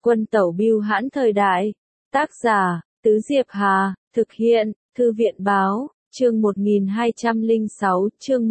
Quân tẩu bưu hãn thời đại. Tác giả, Tứ Diệp Hà, thực hiện, Thư viện báo, chương 1206, chương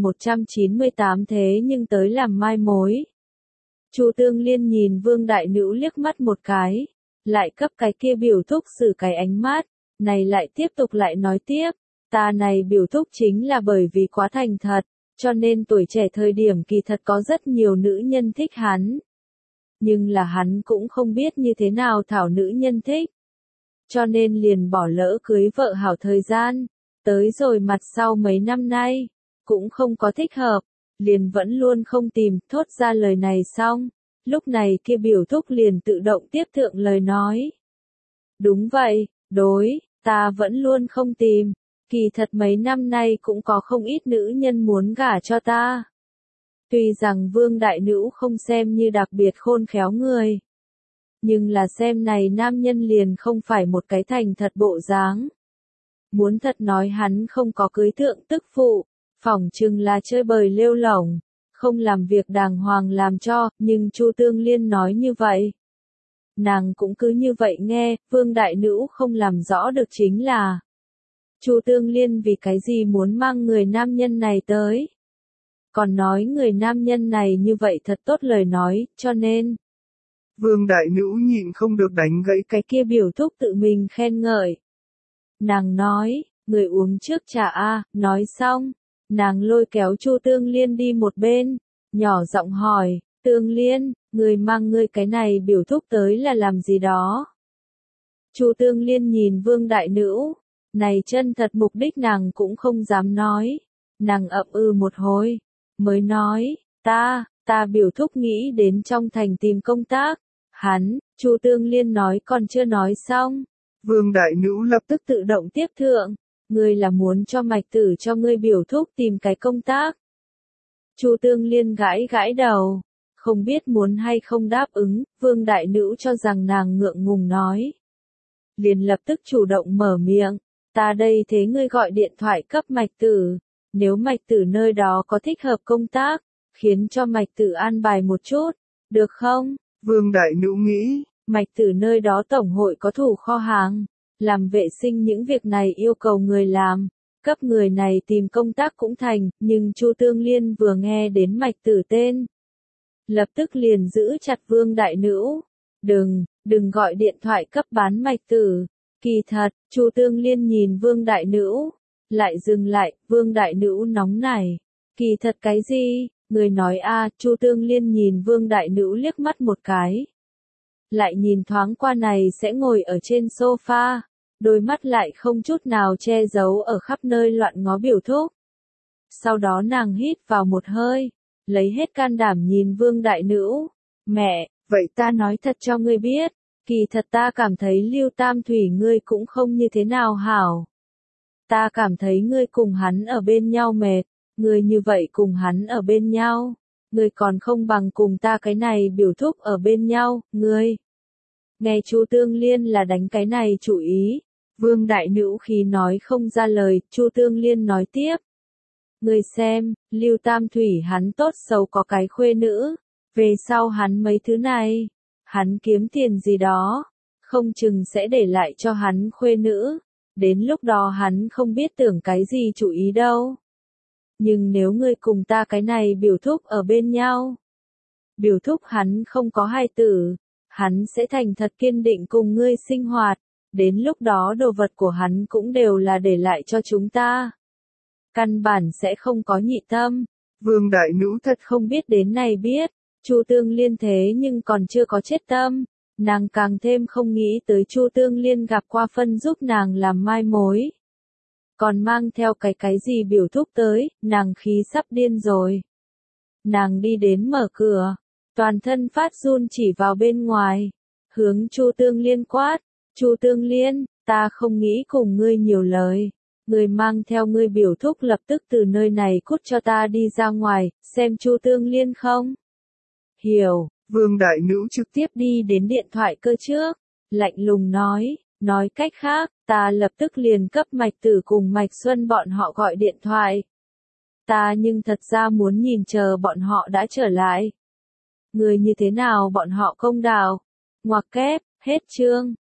1198 thế nhưng tới làm mai mối. Chu Tương Liên nhìn Vương Đại Nữu liếc mắt một cái, lại cấp cái kia biểu thúc xử cái ánh mắt, này lại tiếp tục lại nói tiếp, ta này biểu thúc chính là bởi vì quá thành thật, cho nên tuổi trẻ thời điểm kỳ thật có rất nhiều nữ nhân thích hắn. Nhưng là hắn cũng không biết như thế nào thảo nữ nhân thích. Cho nên liền bỏ lỡ cưới vợ hảo thời gian, tới rồi mặt sau mấy năm nay, cũng không có thích hợp, liền vẫn luôn không tìm, thốt ra lời này xong, lúc này kia biểu thúc liền tự động tiếp thượng lời nói. Đúng vậy, đối, ta vẫn luôn không tìm, kỳ thật mấy năm nay cũng có không ít nữ nhân muốn gả cho ta. Tuy rằng Vương Đại Nữu không xem như đặc biệt khôn khéo người, nhưng là xem này nam nhân liền không phải một cái thành thật bộ dáng. Muốn thật nói hắn không có cưới thượng tức phụ, phỏng chừng là chơi bời lêu lổng, không làm việc đàng hoàng làm cho, nhưng Chu Tương Liên nói như vậy. Nàng cũng cứ như vậy nghe, Vương Đại Nữu không làm rõ được chính là Chu Tương Liên vì cái gì muốn mang người nam nhân này tới. Còn nói người nam nhân này như vậy thật tốt lời nói, cho nên Vương Đại Nữu nhịn không được đánh gãy cái kia biểu thúc tự mình khen ngợi. Nàng nói, người uống trước trà a, nói xong, nàng lôi kéo Chu Tương Liên đi một bên, nhỏ giọng hỏi, Tương Liên, người mang ngươi cái này biểu thúc tới là làm gì đó? Chu Tương Liên nhìn Vương Đại Nữu, này chân thật mục đích nàng cũng không dám nói, nàng ậm một hồi, mới nói, ta biểu thúc nghĩ đến trong thành tìm công tác. Hắn, Chu Tương Liên nói còn chưa nói xong. Vương Đại Nữu lập tức tự động tiếp thượng, ngươi là muốn cho Mạch Tử cho ngươi biểu thúc tìm cái công tác. Chu Tương Liên gãi gãi đầu, không biết muốn hay không đáp ứng, Vương Đại Nữu cho rằng nàng ngượng ngùng nói. Liền lập tức chủ động mở miệng, ta đây thế ngươi gọi điện thoại cấp Mạch Tử, nếu Mạch Tử nơi đó có thích hợp công tác, khiến cho Mạch Tử an bài một chút, được không? Vương Đại Nữu nghĩ, Mạch Tử nơi đó tổng hội có thủ kho hàng, làm vệ sinh những việc này yêu cầu người làm, cấp người này tìm công tác cũng thành, nhưng Chu Tương Liên vừa nghe đến Mạch Tử tên, lập tức liền giữ chặt Vương Đại Nữu, đừng gọi điện thoại cấp bán Mạch Tử. Kỳ thật, Chu Tương Liên nhìn Vương Đại Nữu, lại dừng lại, Vương Đại Nữu nóng nảy, kỳ thật cái gì? Người nói a, Chu Tương Liên nhìn Vương Đại Nữu liếc mắt một cái. Lại nhìn thoáng qua này sẽ ngồi ở trên sofa, đôi mắt lại không chút nào che giấu ở khắp nơi loạn ngó biểu thúc. Sau đó nàng hít vào một hơi, lấy hết can đảm nhìn Vương Đại Nữu. Mẹ, vậy ta nói thật cho ngươi biết, kỳ thật ta cảm thấy Lưu Tam Thủy ngươi cũng không như thế nào hảo. Ta cảm thấy ngươi cùng hắn ở bên nhau mệt. Ngươi như vậy cùng hắn ở bên nhau, ngươi còn không bằng cùng ta cái này biểu thúc ở bên nhau, ngươi. Nghe Chu Tương Liên là đánh cái này chủ ý, Vương Đại Nữu khi nói không ra lời, Chu Tương Liên nói tiếp. Ngươi xem, Lưu Tam Thủy hắn tốt xấu có cái khuê nữ, về sau hắn mấy thứ này, hắn kiếm tiền gì đó, không chừng sẽ để lại cho hắn khuê nữ, đến lúc đó hắn không biết tưởng cái gì chủ ý đâu. Nhưng nếu ngươi cùng ta cái này biểu thúc ở bên nhau, biểu thúc hắn không có hài tử, hắn sẽ thành thật kiên định cùng ngươi sinh hoạt, đến lúc đó đồ vật của hắn cũng đều là để lại cho chúng ta. Căn bản sẽ không có nhị tâm. Vương Đại Nữu thật không biết đến này biết, Chu Tương Liên thế nhưng còn chưa có chết tâm, nàng càng thêm không nghĩ tới Chu Tương Liên gặp qua phân giúp nàng làm mai mối. Còn mang theo cái gì biểu thúc tới, nàng khí sắp điên rồi. Nàng đi đến mở cửa, toàn thân phát run chỉ vào bên ngoài, hướng Chu Tương Liên quát, Chu Tương Liên, ta không nghĩ cùng ngươi nhiều lời, ngươi mang theo ngươi biểu thúc lập tức từ nơi này cút cho ta đi ra ngoài, xem Chu Tương Liên không? Hiểu, Vương Đại Nữu trực tiếp đi đến điện thoại cơ trước, lạnh lùng nói cách khác, ta lập tức liền cấp Mạch Tử cùng Mạch Xuân bọn họ gọi điện thoại. Ta nhưng thật ra muốn nhìn chờ bọn họ đã trở lại. Người như thế nào bọn họ công đạo, Ngoặc kép, hết chương.